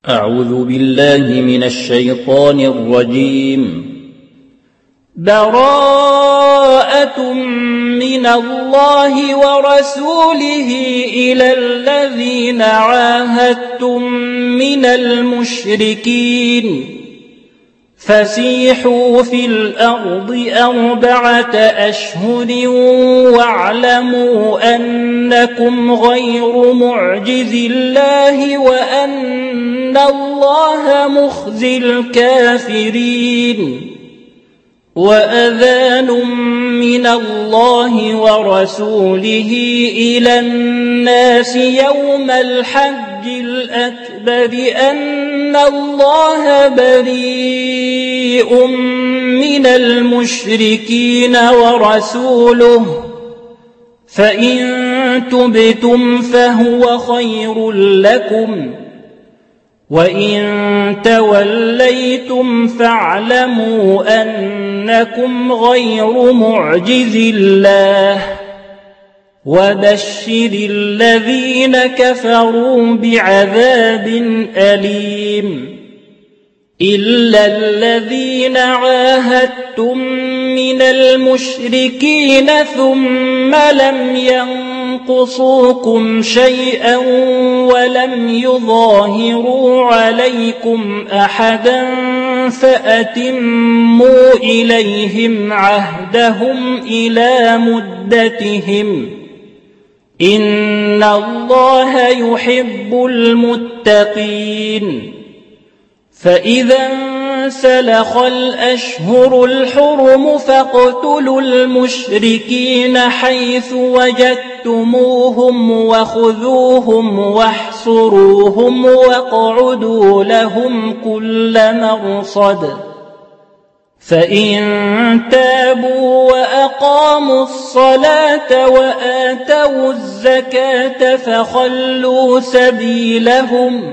أعوذ بالله من الشيطان الرجيم. براءة من الله ورسوله إلى الذين عاهدتم من المشركين فسيحوا في الأرض 4 أشهر واعلموا أنكم غير معجز الله وأن الله مخزي الكافرين. وأذان من الله ورسوله إلى الناس يوم الحج الأكبر أن الله بريء من المشركين ورسوله فإن تبتم فهو خير لكم وإن توليتم فاعلموا أنكم غير معجز الله وبشر الذين كفروا بعذاب أليم. إلا الذين عاهدتم من المشركين ثم لم ينقصوكم شيئا ولم يظاهروا عليكم أحدا فأتموا إليهم عهدهم إلى مدتهم إن الله يحب المتقين. فإذا انسلخ الأشهر الحرم فاقتلوا المشركين حيث وجدتموهم وخذوهم واحصروهم واقعدوا لهم كل مرصد فإن تابوا وأقاموا الصلاة وآتوا الزكاة فخلوا سبيلهم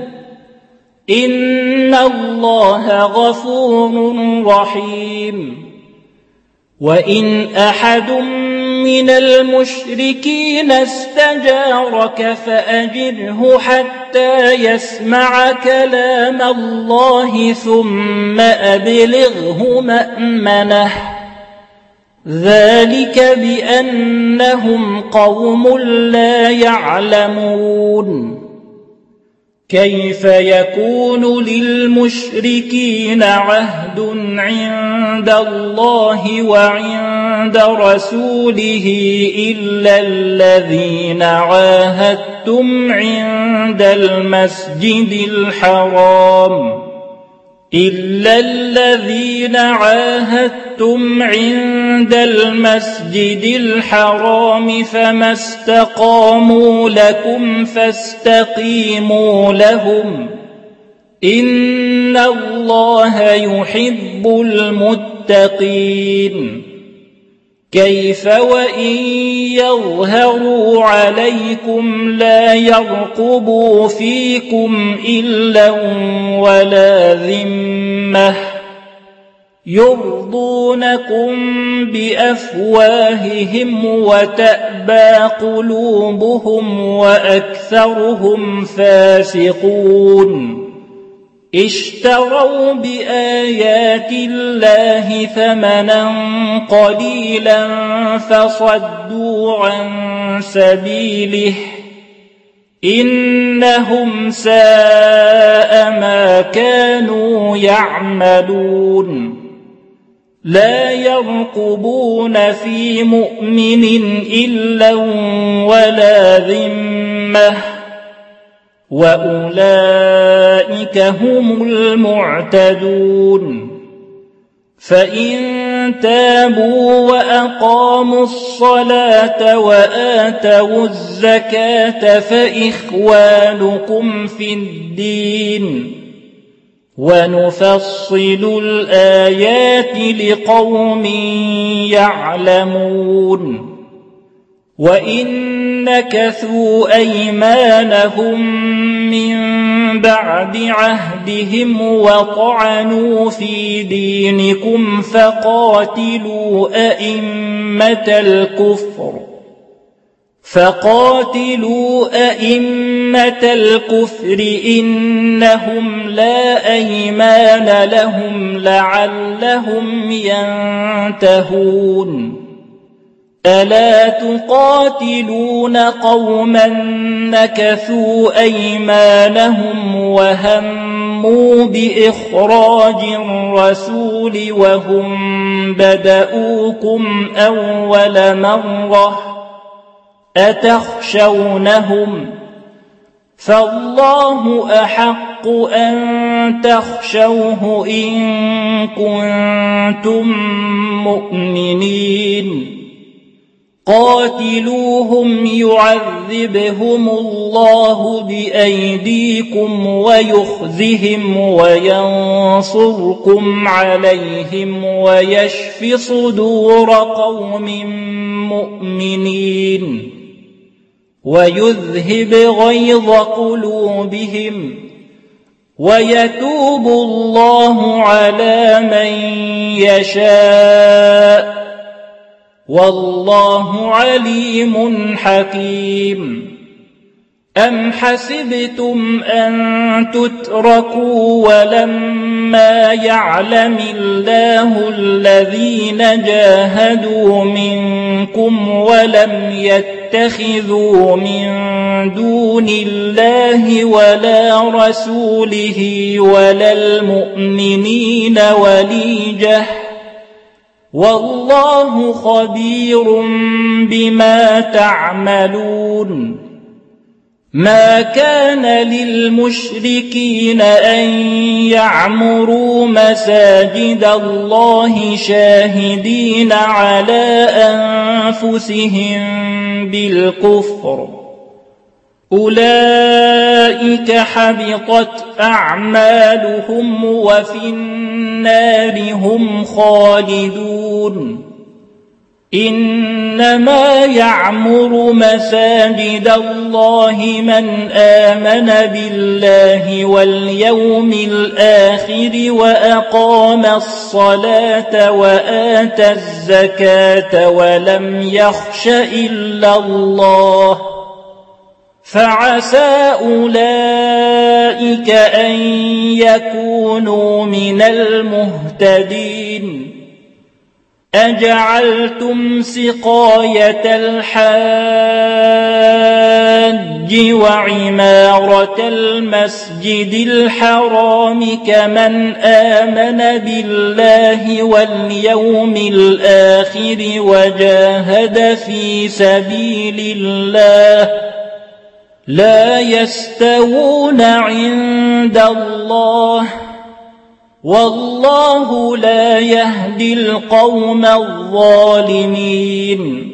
إن الله غفور رحيم. وإن أحد من المشركين استجارك فأجره حتى يسمع كلام الله ثم أبلغه مأمنه ذلك بأنهم قوم لا يعلمون. كيف يكون للمشركين عهد عند الله وعند رسوله إلا الذين عاهدتم عند المسجد الحرام فما استقاموا لكم فاستقيموا لهم إن الله يحب المتقين. كيف وإن يظهروا عليكم لا يرقبوا فيكم إلا ولا ذمة يرضونكم بأفواههم وتأبى قلوبهم وأكثرهم فاسقون. اشتروا بآيات الله ثمنا قليلا فصدوا عن سبيله إنهم ساء ما كانوا يعملون. لا يرقبون في مؤمن إلا ولا ذمة وأولئك هم المعتدون. فإن تابوا وأقاموا الصلاة وآتوا الزكاة فإخوانكم في الدين ونفصل الآيات لقوم يعلمون. وإن نكثوا أيمانهم من بعد عهدهم وطعنوا في دينكم فقاتلوا أئمة الكفر فقاتلوا أئمة الكفر إنهم لا أيمان لهم لعلهم ينتهون ألا تقاتلون قوما نكثوا أيمانهم وهموا بإخراج الرسول وهم بدؤوكم أول مرة أتخشونهم فالله أحق أن تخشوه إن كنتم مؤمنين قاتلوهم يعذبهم الله بأيديكم ويخزهم وينصركم عليهم ويشف صدور قوم مؤمنين ويذهب غيظ قلوبهم ويتوب الله على من يشاء والله عليم حكيم أم حسبتم أن تتركوا ولما يعلم الله الذين جاهدوا منكم ولم يتخذوا من دون الله ولا رسوله ولا المؤمنين وليجة والله خبير بما تعملون ما كان للمشركين أن يعمروا مساجد الله شاهدين على أنفسهم بالكفر أولئك حبطت أعمالهم وفي النار هم خالدون إنما يعمر مساجد الله من آمن بالله واليوم الآخر وأقام الصلاة وآتى الزكاة ولم يخش إلا الله فعسى أولئك أن يكونوا من المهتدين أجعلتم سقاية الحاج وعمارة المسجد الحرام كمن آمن بالله واليوم الآخر وجاهد في سبيل الله لا يستوون عند الله والله لا يهدي القوم الظالمين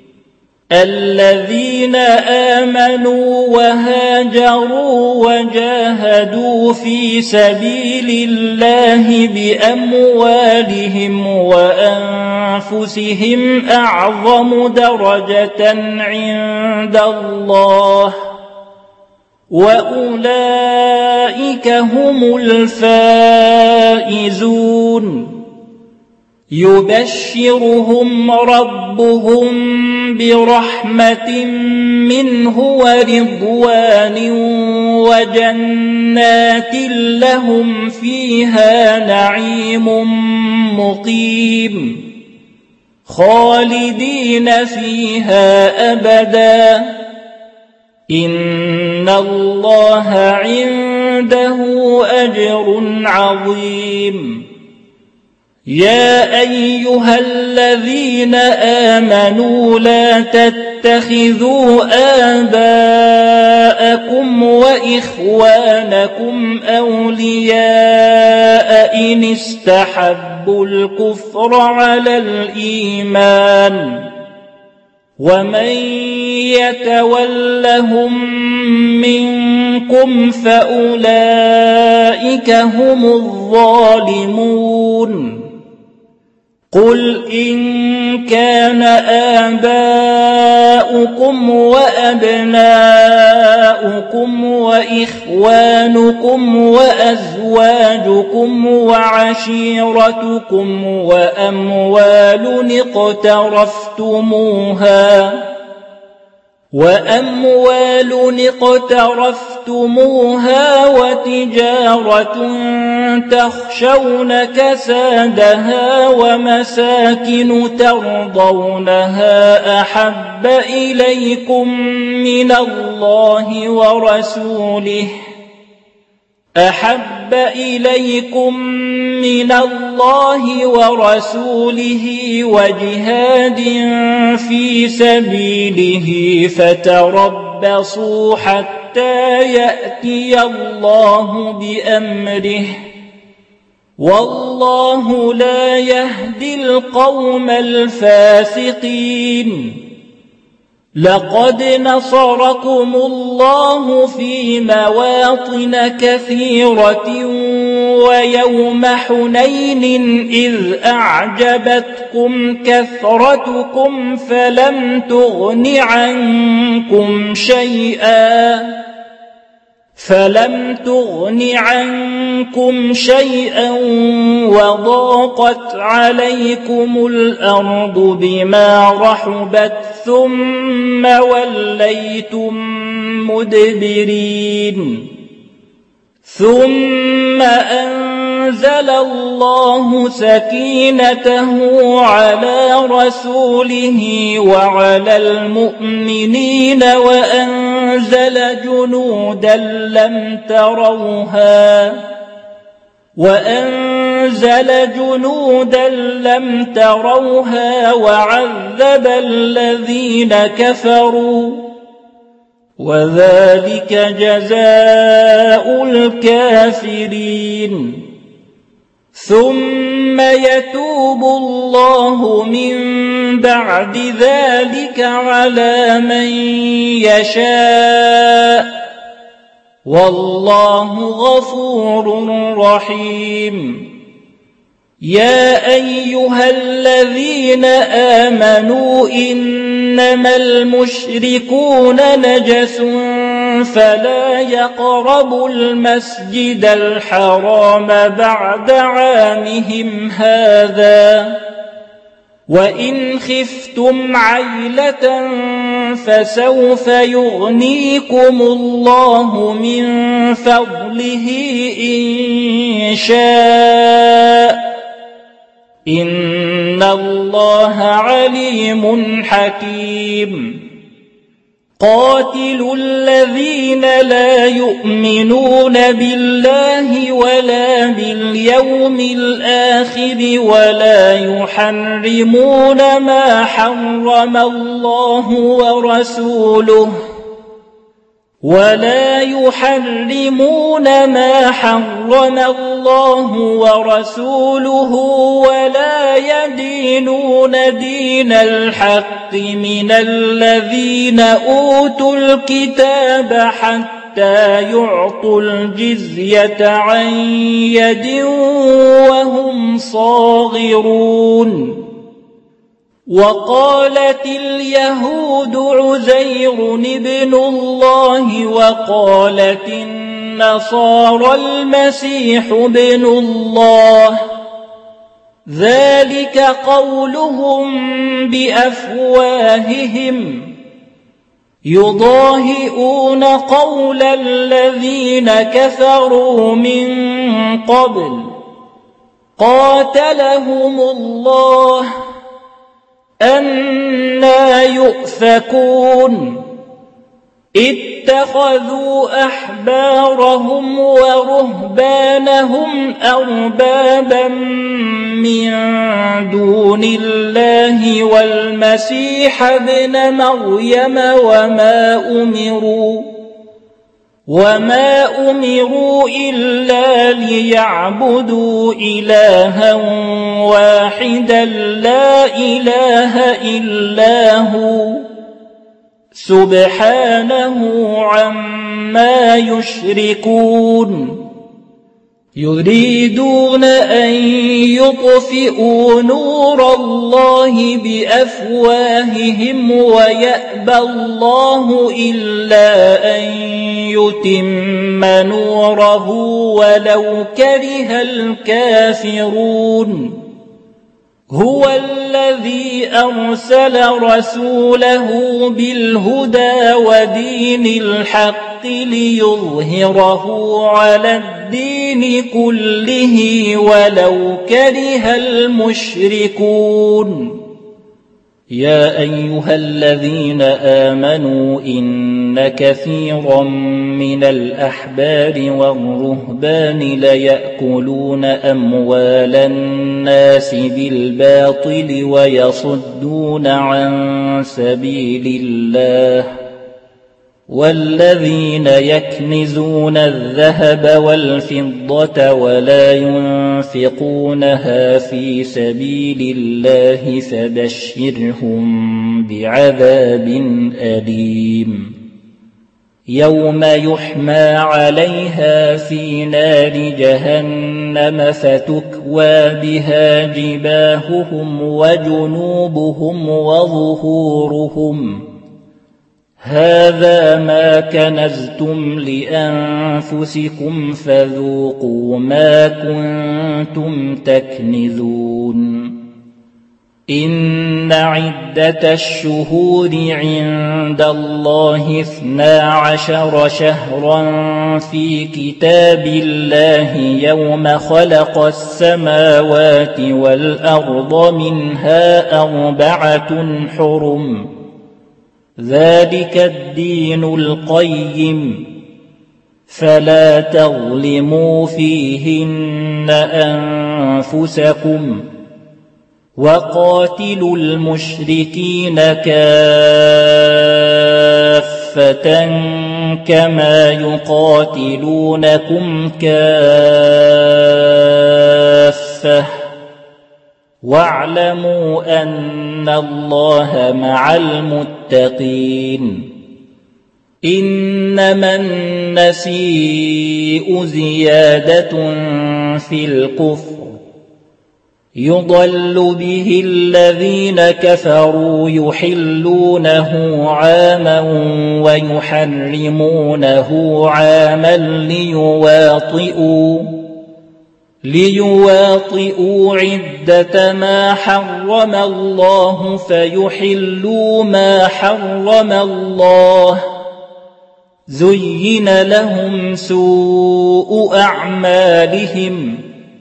الذين آمنوا وهاجروا وجاهدوا في سبيل الله بأموالهم وأنفسهم أعظم درجة عند الله وأولئك هم الفائزون يبشرهم ربهم برحمة منه ورضوان وجنات لهم فيها نعيم مقيم خالدين فيها أبدا إن الله عنده أجر عظيم يا أيها الذين آمنوا لا تتخذوا آباءكم وإخوانكم أولياء إن استحبوا الكفر على الإيمان ومن يتولهم منكم فأولئك هم الظالمون قل إن كان آباؤكم وأبناؤكم وإخوانكم وأزواجكم وعشيرتكم وأموال اقترفتموها وأموال اقترفتموها وتجارة تخشون كسادها ومساكن ترضونها أحب إليكم من الله ورسوله وجهاد في سبيله فتربصوا حتى يأتي الله بأمره والله لا يهدي القوم الفاسقين. لقد نصركم الله في مواطن كثيرة ويوم حنين إذ أعجبتكم كثرتكم فلم تغن عنكم شيئا وضاقت عليكم الأرض بما رحبت ثم وليتم مدبرين. ثم أنزل الله سكينته على رسوله وعلى المؤمنين وأنزل جنودا لم تروها وعذب الذين كفروا وذلك جزاء الكافرين. ثم يتوب الله من بعد ذلك على من يشاء والله غفور رحيم. يا أيها الذين آمنوا إنما المشركون نجس فلا يقربوا المسجد الحرام بعد عامهم هذا وإن خفتم عيلة فسوف يغنيكم الله من فضله إن شاء إن الله عليم حكيم. قاتلوا الذين لا يؤمنون بالله ولا باليوم الآخر ولا يحرمون ما حرم الله ورسوله ولا يدينون دين الحق من الذين أوتوا الكتاب حتى يعطوا الجزية عن يد وهم صاغرون. وقالت اليهود عزير ابن الله وقالت النصارى المسيح ابن الله ذلك قولهم بأفواههم يضاهئون قول الذين كفروا من قبل قاتلهم الله أنى يؤفكون. اتخذوا أحبارهم ورهبانهم أربابا من دون الله والمسيح ابن مريم وما أمروا إلا ليعبدوا إلها واحدا لا إله إلا هو سبحانه عما يشركون. يريدون أن يطفئوا نور الله بأفواههم ويأبى الله إلا أن يتم نوره ولو كره الكافرون. هو الذي أرسل رسوله بالهدى ودين الحق ليظهره على الدين كله ولو كره المشركون يا أيها الذين آمنوا إن كثيرا من الأحبار والرهبان ليأكلون أموال الناس بالباطل ويصدون عن سبيل الله والذين يكنزون الذهب والفضة ولا ينفقونها في سبيل الله فبشرهم بعذاب أليم يوم يحمى عليها في نار جهنم فتكوى بها جباههم وجنوبهم وظهورهم هذا ما كنزتم لأنفسكم فذوقوا ما كنتم تكنزون إن عدة الشهور عند الله 12 شهرا في كتاب الله يوم خلق السماوات والأرض منها 4 حرم ذلك الدين القيم فلا تظلموا فيهن أنفسكم وقاتلوا المشركين كافة كما يقاتلونكم كافة واعلموا أن الله مع المتقين إنما النسيء زيادة في الكفر يضل به الذين كفروا يحلونه عاما ويحرمونه عاما ليواطئوا عدة ما حرم الله فيحلوا ما حرم الله زين لهم سوء أعمالهم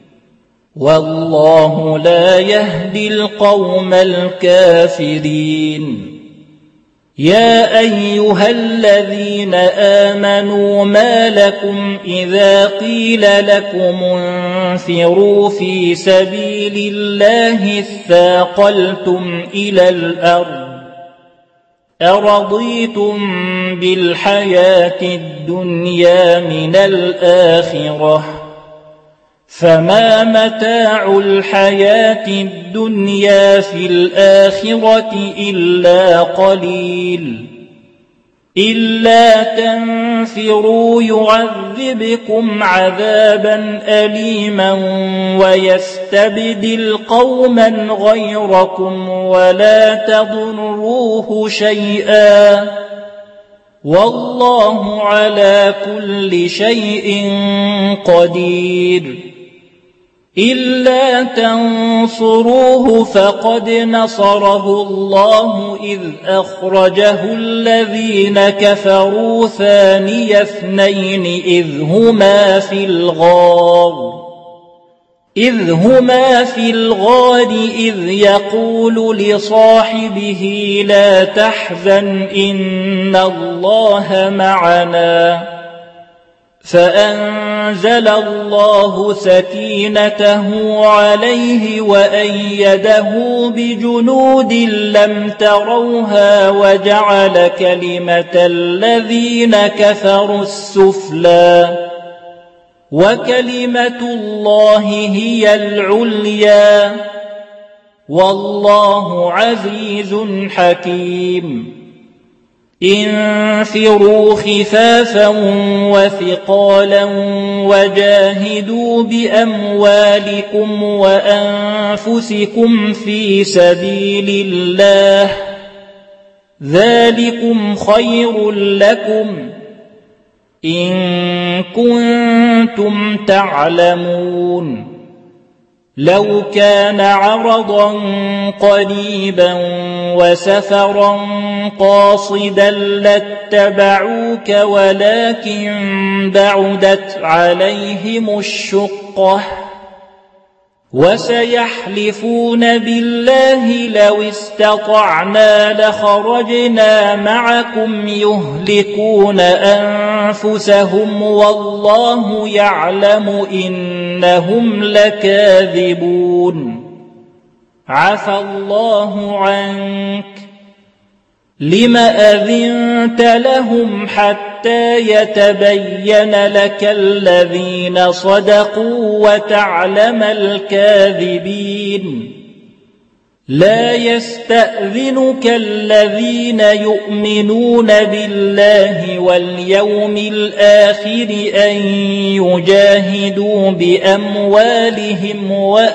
والله لا يهدي القوم الكافرين يا أيها الذين آمنوا ما لكم إذا قيل لكم انفروا في سبيل الله اثاقلتم إلى الأرض أرضيتم بالحياة الدنيا من الآخرة فما متاع الحياة الدنيا في الآخرة إلا قليل إلا تنفروا يعذبكم عذابا أليما ويستبدل قوما غيركم ولا تضروه شيئا والله على كل شيء قدير إلا تنصروه فقد نصره الله إذ أخرجه الذين كفروا ثاني اثنين إذ هما في الغار إذ يقول لصاحبه لا تحزن إن الله معنا فأنزل الله سكينته عليه وأيده بجنود لم تروها وجعل كلمة الذين كفروا السفلى وكلمة الله هي العليا والله عزيز حكيم انفروا خفافا وثقالا وجاهدوا بأموالكم وأنفسكم في سبيل الله ذلكم خير لكم إن كنتم تعلمون لو كان عرضا قريبا وسفرا قاصدا لاتبعوك ولكن بعدت عليهم الشقة وسيحلفون بالله لو استطعنا لخرجنا معكم يهلكون أنفسهم والله يعلم إنهم لكاذبون عفى الله عنك لم أذنت لهم حتى يتبين لك الذين صدقوا وتعلم الكاذبين لا يستأذنك الذين يؤمنون بالله واليوم الآخر أن يجاهدوا بأموالهم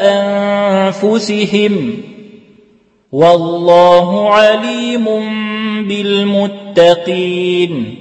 وأنفسهم والله عليم بالمتقين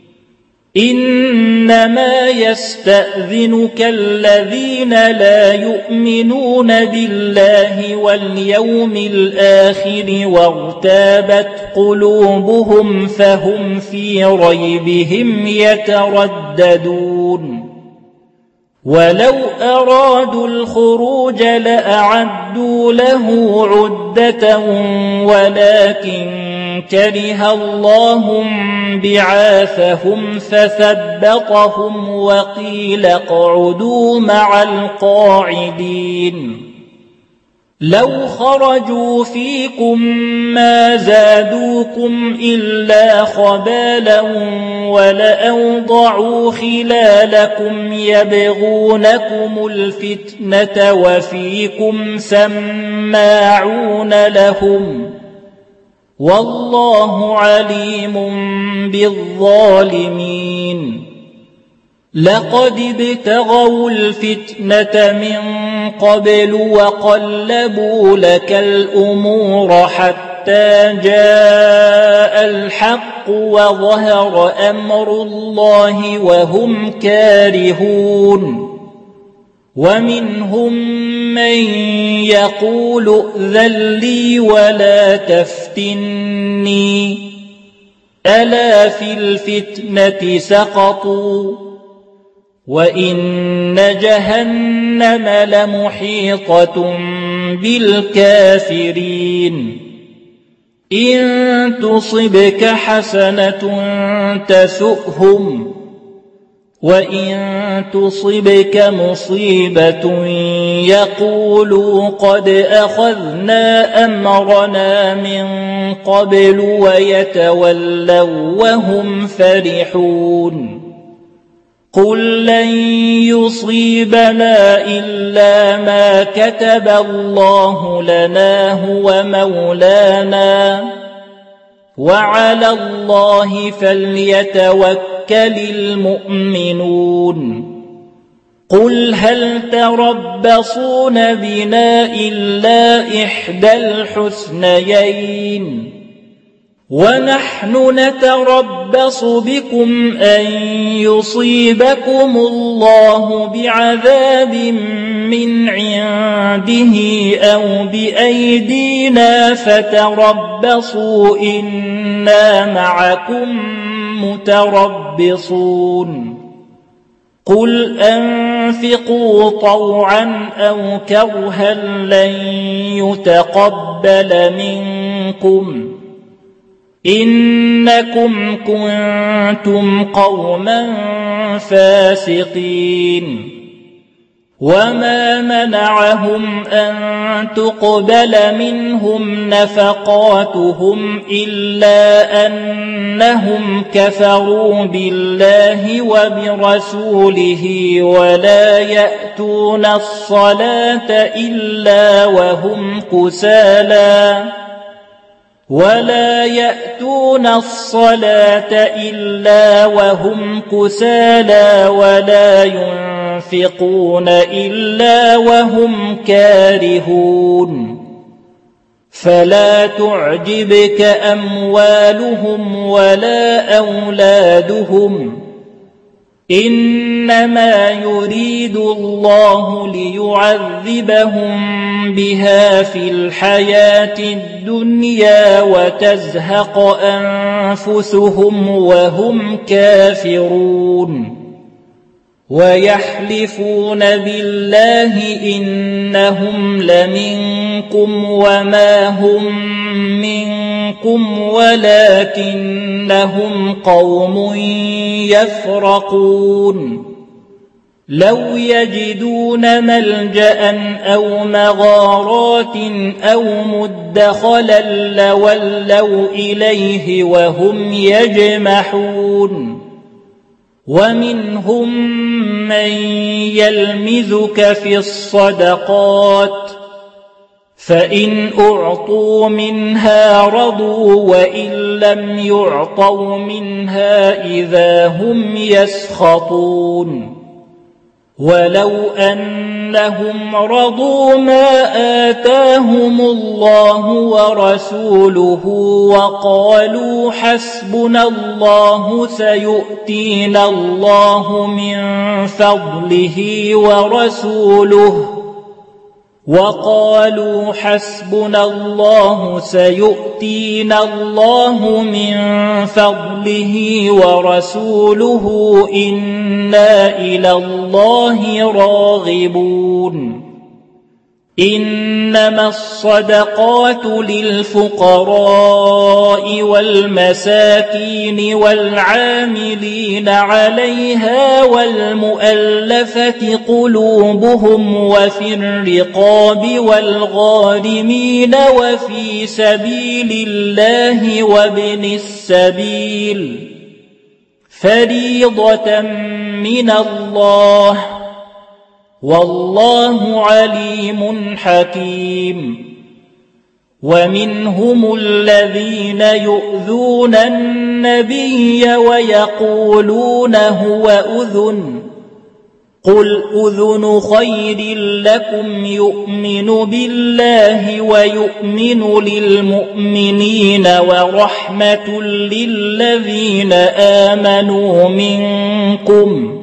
إنما يستأذنك الذين لا يؤمنون بالله واليوم الآخر وارتابت قلوبهم فهم في ريبهم يترددون ولو أرادوا الخروج لأعدوا له عدة ولكن كره الله بعاثهم فثبطهم وقيل اقعدوا مع القاعدين لو خرجوا فيكم ما زادوكم إلا خبالا ولأوضعوا خلالكم يبغونكم الفتنة وفيكم سماعون لهم والله عليم بالظالمين لقد ابتغوا الفتنة من قبل وقلبوا لك الأمور حتى جاء الحق وظهر أمر الله وهم كارهون ومنهم من يقول ائذن لي ولا تفتني ألا في الفتنة سقطوا وإن جهنم لمحيطة بالكافرين إن تصبك حسنة تسؤهم وإن تصبك مصيبة يقولوا قد أخذنا أمرنا من قبل ويتولوا وهم فرحون قل لن يصيبنا إلا ما كتب الله لنا هو مولانا وعلى الله فليتوكل المؤمنون قل هل تربصون بنا إلا إحدى الحسنيين ونحن نتربص بكم أن يصيبكم الله بعذاب من عنده أو بأيدينا فتربصوا إنا معكم متربصون قل أنفقوا طوعا أو كرها لن يتقبل منكم إنكم كنتم قوما فاسقين وما منعهم أن تقبل منهم نفقاتهم إلا أنهم كفروا بالله وبرسوله ولا يأتون الصلاة إلا وهم كسالى ولا ينفقون إلا وهم كارهون فلا تعجبك أموالهم ولا أولادهم إنما يريد الله ليعذبهم بها في الحياة الدنيا وتزهق أنفسهم وهم كافرون ويحلفون بالله إنهم لمنكم وما هم منكم ولكنهم قوم يفرقون لو يجدون ملجأ أو مغارات أو مدخلا لولوا إليه وهم يجمحون ومنهم من يلمزك في الصدقات فإن أعطوا منها رضوا وإن لم يعطوا منها إذا هم يسخطون ولو أنهم رضوا ما آتاهم الله ورسوله وقالوا حسبنا الله سيؤتينا الله من فضله ورسوله وقالوا حسبنا الله سيؤتينا الله من فضله ورسوله إنا إلى الله راغبون إنما الصدقات للفقراء والمساكين والعاملين عليها والمؤلفة قلوبهم وفي الرقاب والغارمين وفي سبيل الله وابن السبيل فريضة من الله والله عليم حكيم ومنهم الذين يؤذون النبي ويقولون هو أذن قل أذن خير لكم يؤمن بالله ويؤمن للمؤمنين ورحمة للذين آمنوا منكم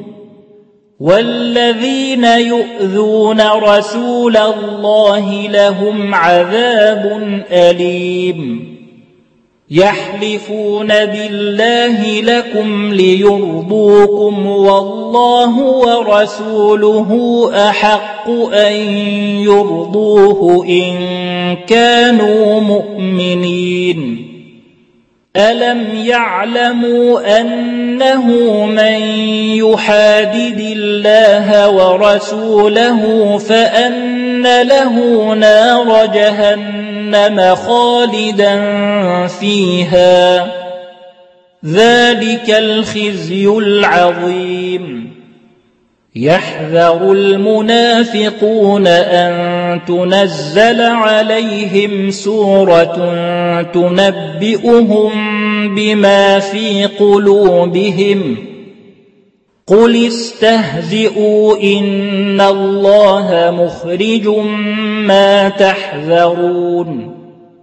والذين يؤذون رسول الله لهم عذاب أليم يحلفون بالله لكم ليرضوكم والله ورسوله أحق أن يرضوه إن كانوا مؤمنين ألم يعلموا أنه من يحادد الله ورسوله فأن له نار جهنم خالدا فيها ذلك الخزي العظيم يحذر المنافقون أن تنزل عليهم سورة تنبئهم بما في قلوبهم قل استهزئوا إن الله مخرج ما تحذرون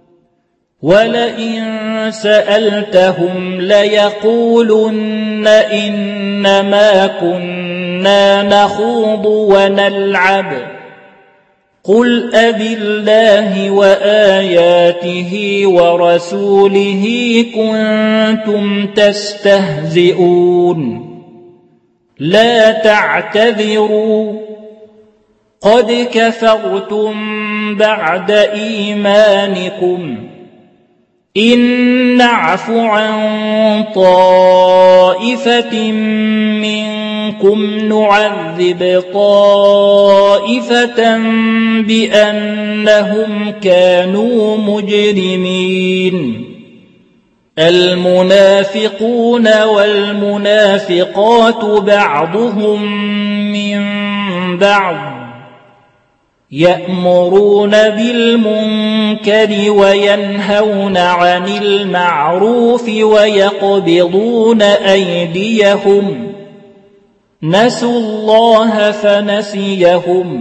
ولئن سألتهم ليقولن إنما كنا نخوض ونلعب قل أبالله وآياته ورسوله كنتم تستهزئون لا تعتذروا قد كفرتم بعد إيمانكم إن نعف عن طائفة منكم نعذب طائفة بأنهم كانوا مجرمين المنافقون والمنافقات بعضهم من بعض يأمرون بالمنكر وينهون عن المعروف ويقبضون أيديهم نسوا الله فنسيهم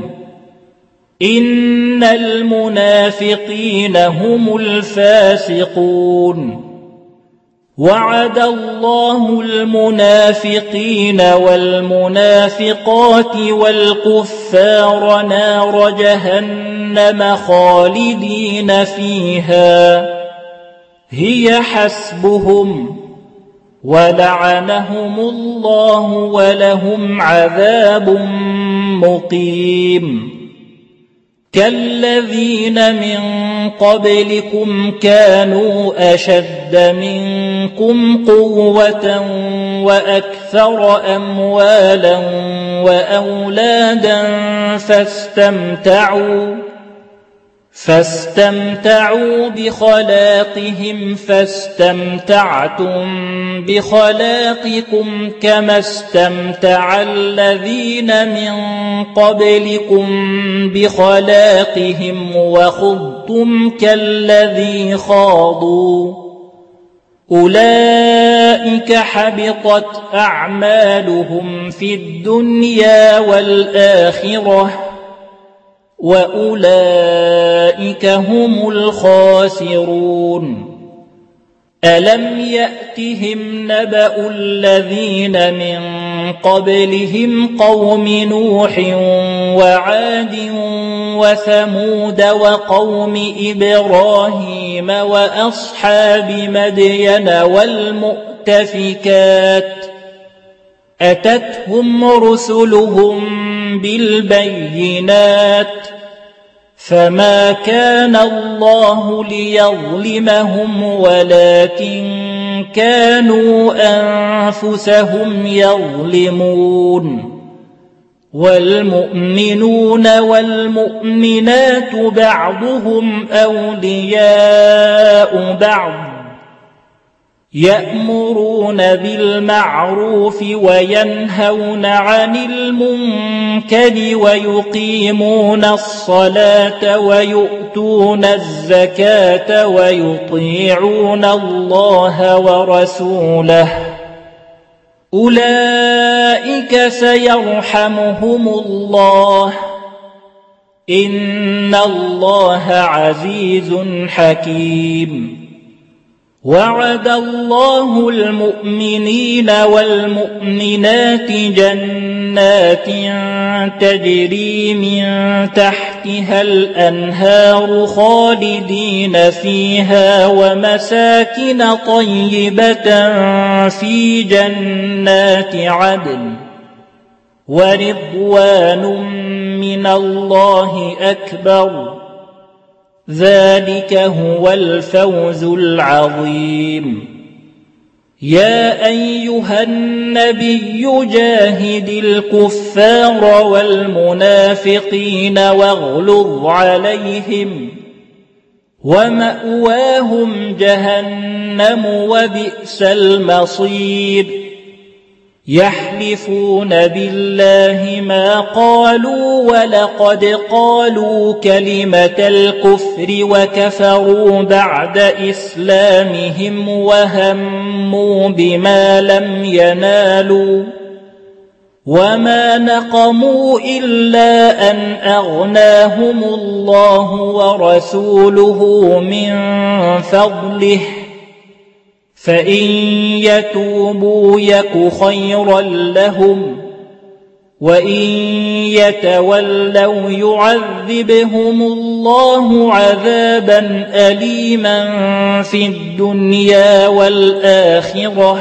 إن المنافقين هم الفاسقون وعد الله المنافقين والمنافقات والكفار نار جهنم خالدين فيها هي حسبهم ولعنهم الله ولهم عذاب مقيم كالذين من قبلكم كانوا أشد منكم قوة وأكثر أموالا وأولادا فاستمتعوا بخلاقهم فاستمتعتم بخلاقكم كما استمتع الذين من قبلكم بخلاقهم وخضتم كالذي خاضوا أولئك حبطت أعمالهم في الدنيا والآخرة وأولئك هم الخاسرون ألم يأتهم نبأ الذين من قبلهم قوم نوح وعاد وثمود وقوم إبراهيم وأصحاب مدين والمؤتفكات أتتهم رسلهم بالبينات فما كان الله ليظلمهم ولكن كانوا أنفسهم يظلمون والمؤمنون والمؤمنات بعضهم أولياء بعض يأمرون بالمعروف وينهون عن المنكر ويقيمون الصلاة ويؤتون الزكاة ويطيعون الله ورسوله أولئك سيرحمهم الله إن الله عزيز حكيم وعد الله المؤمنين والمؤمنات جنات تجري من تحتها الأنهار خالدين فيها ومساكن طيبة في جنات عدن ورضوان من الله أكبر ذلك هو الفوز العظيم يا أيها النبي جاهد الكفار والمنافقين واغلظ عليهم ومأواهم جهنم وبئس المصير يحلفون بالله ما قالوا ولقد قالوا كلمة الكفر وكفروا بعد إسلامهم وهموا بما لم ينالوا وما نقموا إلا أن أغناهم الله ورسوله من فضله فإن يتوبوا يك خيرا لهم وإن يتولوا يعذبهم الله عذابا أليما في الدنيا والآخرة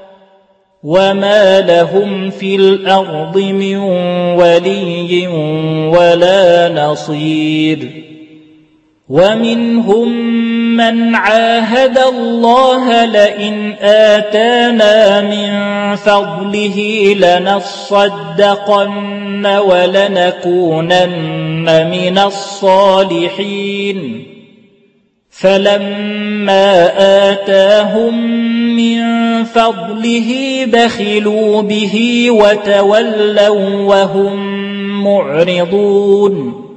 وما لهم في الأرض من ولي ولا نصير ومنهم من عاهد الله لئن آتانا من فضله لنصدقن ولنكونن من الصالحين فلما آتاهم من فضله بخلوا به وتولوا وهم معرضون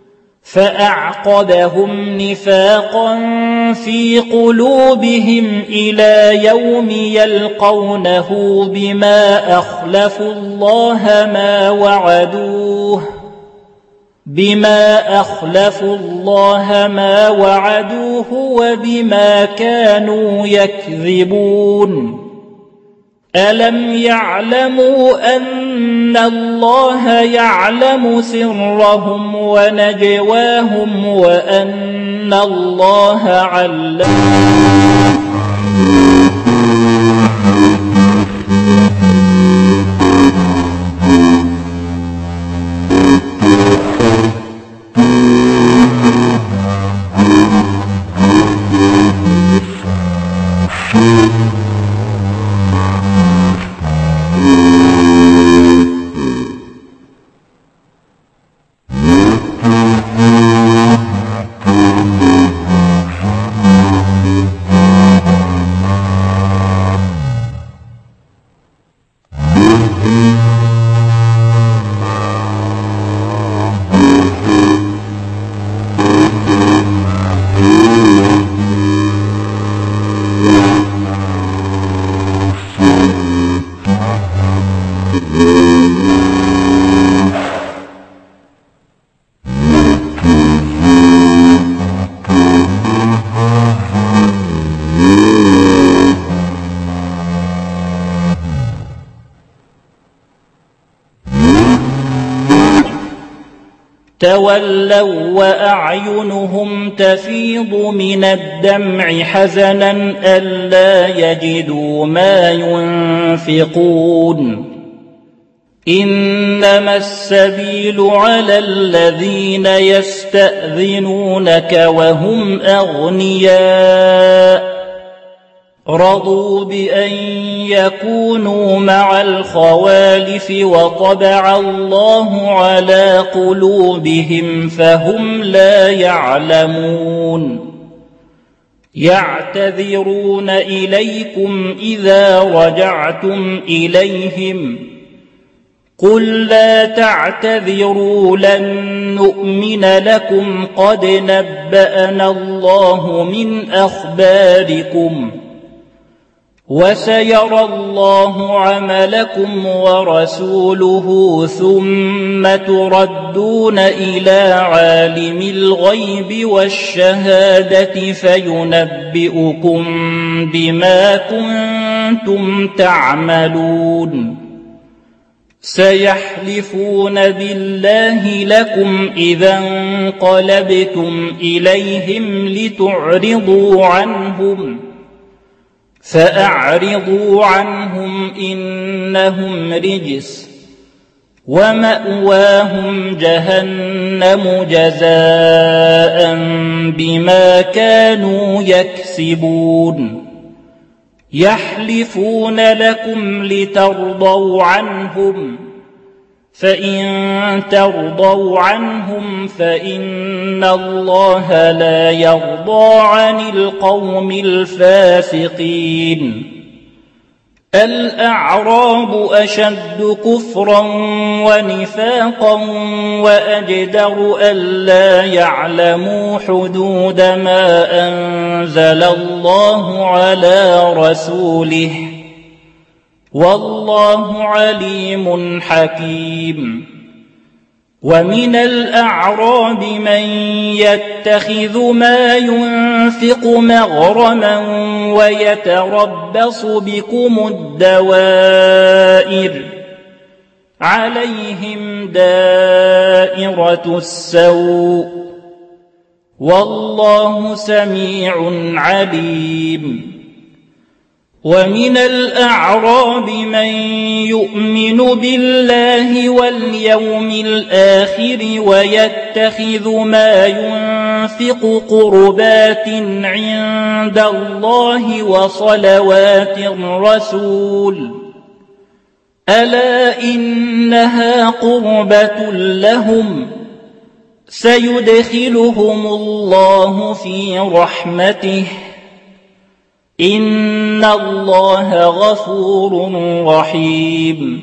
فأعقبهم نفاقا في قلوبهم إلى يوم يلقونه بما أخلفوا الله ما وعدوه بما أخلفوا الله ما وعدوه وبما كانوا يكذبون ألم يعلموا أن الله يعلم سرهم ونجواهم وأن الله علام تولوا وأعينهم تفيض من الدمع حزنا ألا يجدوا ما ينفقون إنما السبيل على الذين يستأذنونك وهم أغنياء رضوا بأن يكونوا مع الخوالف وطبع الله على قلوبهم فهم لا يعلمون يعتذرون إليكم إذا رجعتم إليهم قل لا تعتذروا لن نؤمن لكم قد نبأنا الله من أخباركم وسيرى الله عملكم ورسوله ثم تردون إلى عالم الغيب والشهادة فينبئكم بما كنتم تعملون سيحلفون بالله لكم إذا انقلبتم إليهم لتعرضوا عنهم فأعرضوا عنهم إنهم رجس ومأواهم جهنم جزاء بما كانوا يكسبون يحلفون لكم لترضوا عنهم فإن ترضوا عنهم فإن الله لا يرضى عن القوم الفاسقين الأعراب أشد كفرا ونفاقا وأجدر ألا يعلموا حدود ما أنزل الله على رسوله والله عليم حكيم ومن الأعراب من يتخذ ما ينفق مغرما ويتربص بكم الدوائر عليهم دائرة السوء والله سميع عليم ومن الأعراب من يؤمن بالله واليوم الآخر ويتخذ ما ينفق قربات عند الله وصلوات الرسول ألا إنها قربة لهم سيدخلهم الله في رحمته إن الله غفور رحيم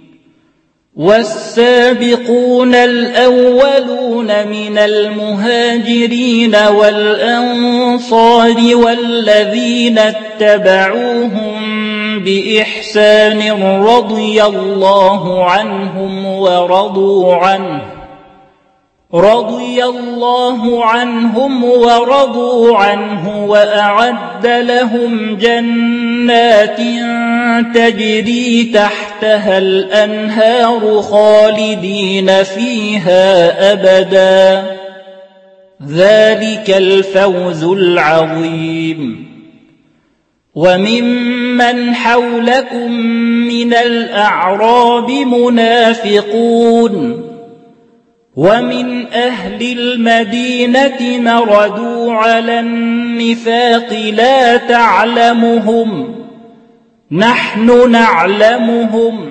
والسابقون الأولون من المهاجرين والأنصار والذين اتبعوهم بإحسان رضي الله عنهم ورضوا عنه رضي الله عنهم ورضوا عنه وأعد لهم جنات تجري تحتها الأنهار خالدين فيها أبدا ذلك الفوز العظيم. وممن حولكم من الأعراب منافقون ومن أهل المدينة مردوا على النفاق لا تعلمهم نحن نعلمهم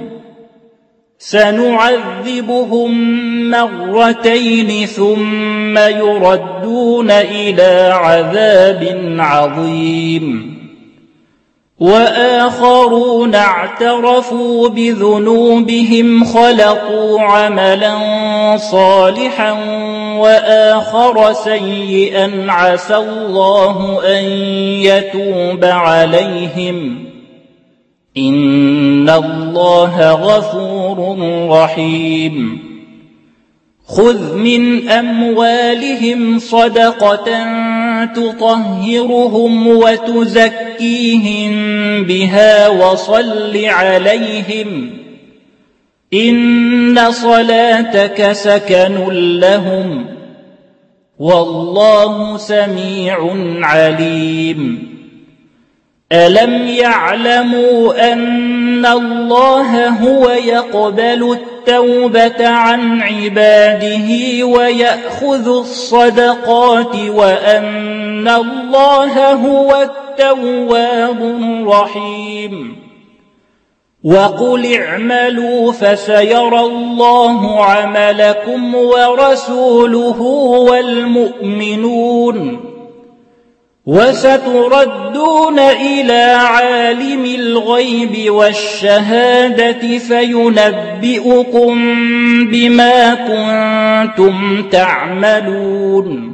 سنعذبهم مرتين ثم يردون إلى عذاب عظيم. وآخرون اعترفوا بذنوبهم خلقوا عملا صالحا وآخر سيئا عسى الله أن يتوب عليهم إن الله غفور رحيم. خذ من أموالهم صدقة تطهرهم وتزكيهم بها وصل عليهم إن صلاتك سكن لهم والله سميع عليم. ألم يعلموا أن الله هو يقبل التوبة عن عباده ويأخذ الصدقات وأن الله هو التواب الرحيم. وقل اعملوا فسيرى الله عملكم ورسوله والمؤمنون وستردون إلى عالم الغيب والشهادة فينبئكم بما كنتم تعملون.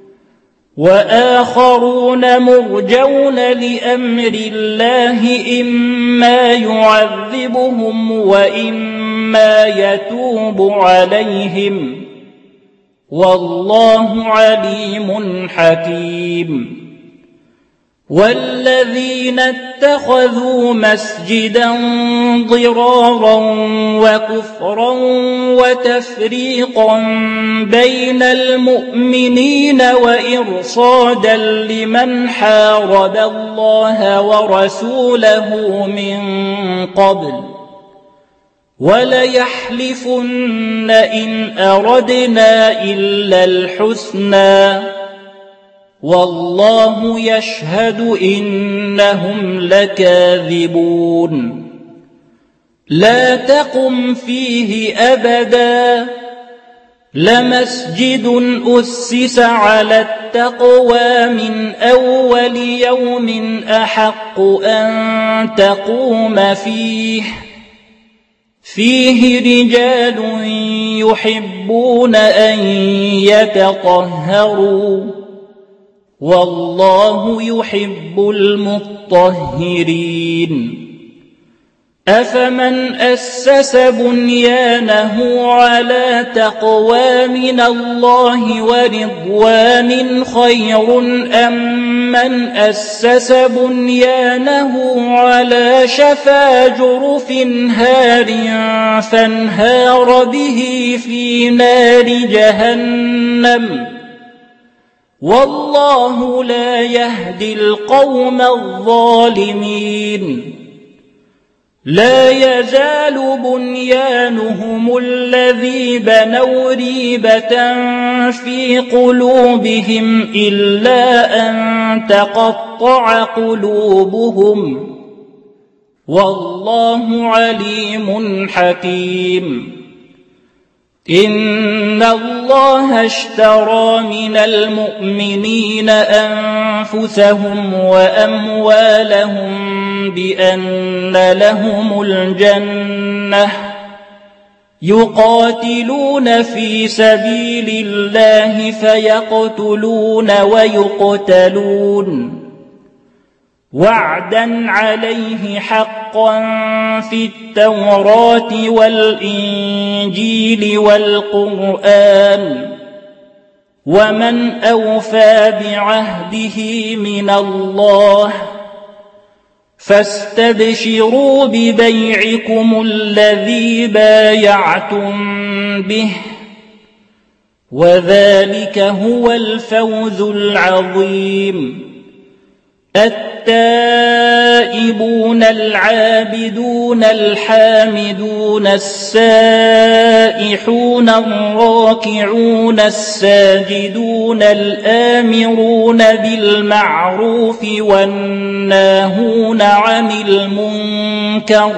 وآخرون مرجون لأمر الله إما يعذبهم وإما يتوب عليهم والله عليم حكيم. والذين اتخذوا مسجدا ضرارا وكفرا وتفريقا بين المؤمنين وإرصادا لمن حارب الله ورسوله من قبل وليحلفن إن أردنا إلا الحسنى والله يشهد إنهم لكاذبون. لا تقم فيه أبدا لمسجد أسس على التقوى من أول يوم أحق أن تقوم فيه رجال يحبون أن يتطهروا والله يحب المطهرين. أفمن أسس بنيانه على تقوى من الله ورضوان خير أم من أسس بنيانه على شفا جرف هار فانهار به في نار جهنم والله لا يهدي القوم الظالمين. لا يزال بنيانهم الذي بنوا ريبة في قلوبهم إلا أن تقطع قلوبهم والله عليم حكيم. إن الله اشترى من المؤمنين أنفسهم وأموالهم بأن لهم الجنة يقاتلون في سبيل الله فيقتلون ويقتلون وعدا عليه حقا في التوراة والإنجيل والقرآن ومن أوفى بعهده من الله فاستبشروا ببيعكم الذي بايعتم به وذلك هو الفوز العظيم. التائبون العابدون الحامدون السائحون الراكعون الساجدون الآمرون بالمعروف والناهون عن المنكر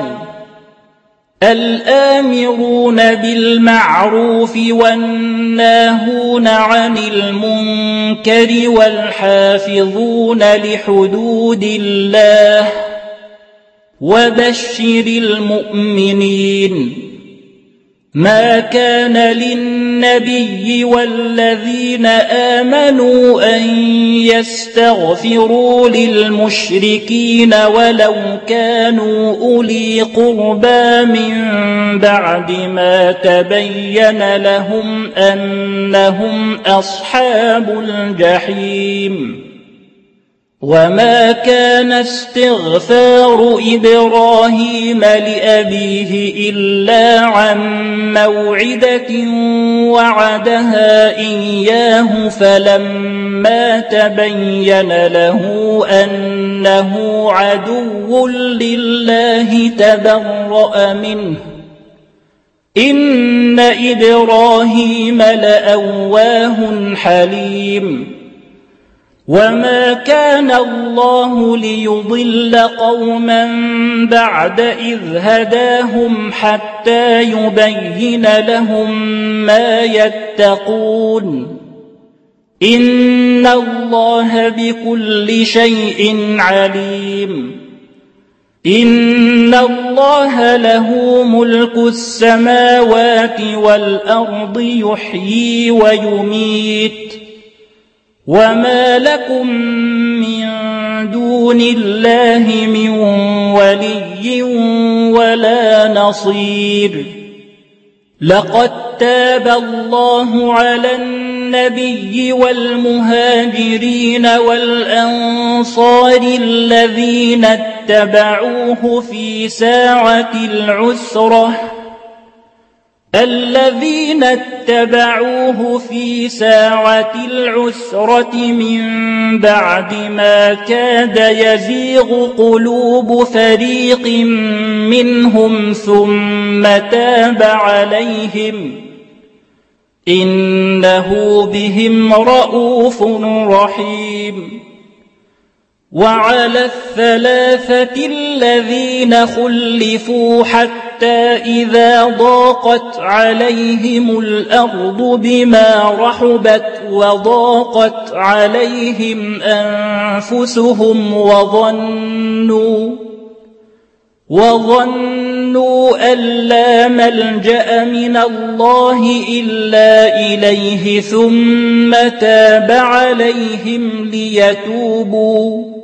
والحافظون لحدود الله وبشر المؤمنين. ما كان للنبي والذين آمنوا أن يستغفروا للمشركين ولو كانوا أولي قربى من بعد ما تبين لهم أنهم أصحاب الجحيم. وما كان استغفار إبراهيم لأبيه إلا عن موعدة وعدها إياه فلما تبين له أنه عدو لله تبرأ منه إن إبراهيم لأواه حليم. وما كان الله ليضل قوما بعد إذ هداهم حتى يبين لهم ما يتقون إن الله بكل شيء عليم. إن الله له ملك السماوات والأرض يحيي ويميت وما لكم من دون الله من ولي ولا نصير. لقد تاب الله على النبي والمهاجرين والأنصار الذين اتبعوه في ساعة العسرة من بعد ما كاد يزيغ قلوب فريق منهم ثم تاب عليهم إنه بهم رءوف رحيم. وعلى الثلاثة الذين خلفوا حتى إذا ضاقت عليهم الأرض بما رحبت وضاقت عليهم أنفسهم وظنوا أن لا ملجأ من الله إلا إليه ثم تاب عليهم ليتوبوا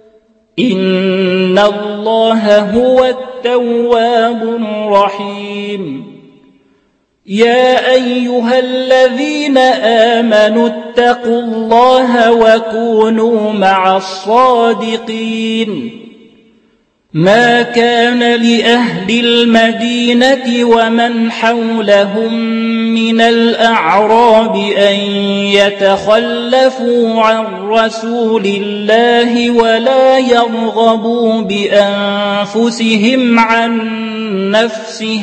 إن الله هو التواب الرحيم. يا أيها الذين آمنوا اتقوا الله وكونوا مع الصادقين. ما كان لأهل المدينة ومن حولهم من الأعراب أن يتخلفوا عن رسول الله ولا يرغبوا بأنفسهم عن نفسه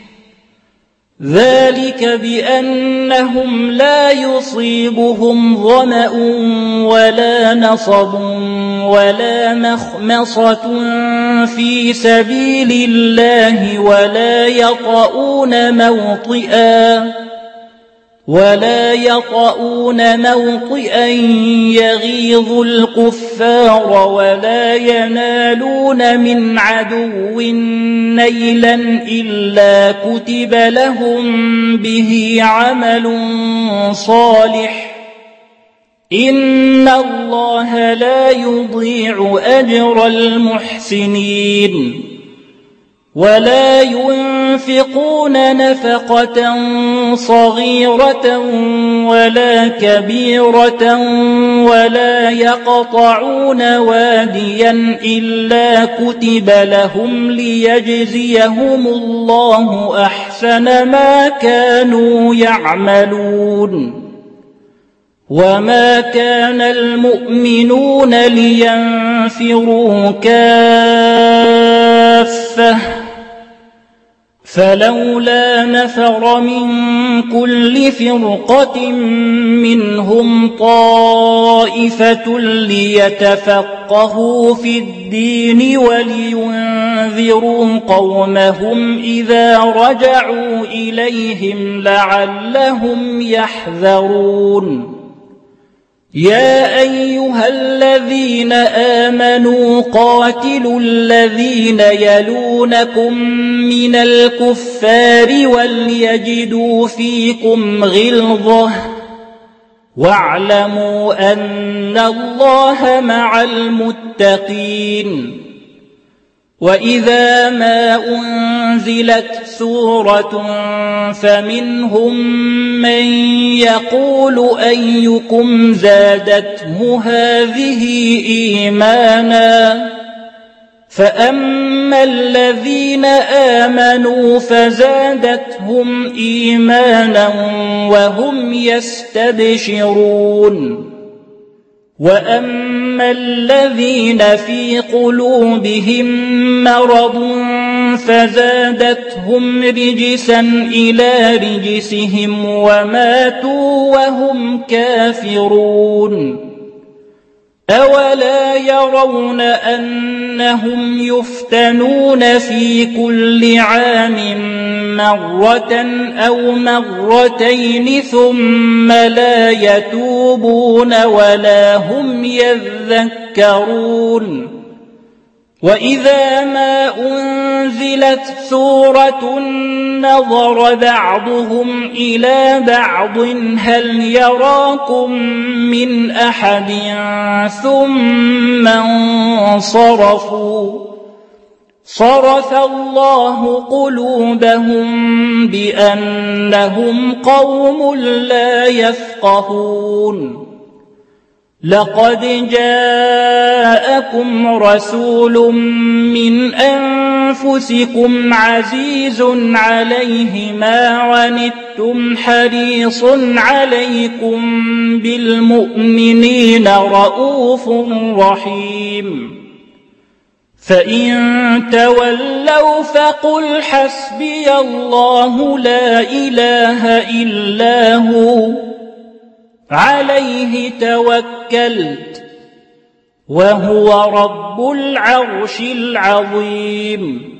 ذلك بأنهم لا يصيبهم ظمأ ولا نصب ولا مخمصة في سبيل الله ولا يطؤون موطئا يغيظ الكفار ولا ينالون من عدو نيلا إلا كتب لهم به عمل صالح إن الله لا يضيع أجر المحسنين. ولا ينفقون نفقة صغيرة ولا كبيرة ولا يقطعون واديا إلا كتب لهم ليجزيهم الله أحسن ما كانوا يعملون. وما كان المؤمنون لينفروا كافة فلولا نفر من كل فرقة منهم طائفة ليتفقهوا في الدين ولينذروا قومهم إذا رجعوا إليهم لعلهم يحذرون. يا أيها الذين آمنوا قاتلوا الذين يلونكم من الكفار وليجدوا فيكم غلظة واعلموا أن الله مع المتقين. وإذا ما أنزلت سورة فمنهم من يقول أيكم زادته هذه إيمانا فأما الذين آمنوا فزادتهم إيمانا وهم يستبشرون. وأما الذين في قلوبهم مرض فزادتهم رجسا إلى رجسهم وماتوا وهم كافرون. أولا يرون أنهم يفتنون في كل عام مرة أو مرتين ثم لا يتوبون ولا هم يذكرون. وإذا ما أنزلت سورة نظر بعضهم إلى بعض هل يراكم من أحد ثم انصرفوا صرف الله قلوبهم بأنهم قوم لا يفقهون. لقد جاءكم رسول من أنفسكم عزيز عليه ما عنتم حريص عليكم بالمؤمنين رؤوف رحيم. فإن تولوا فقل حسبي الله لا إله إلا هو عليه توكلت وهو رب العرش العظيم.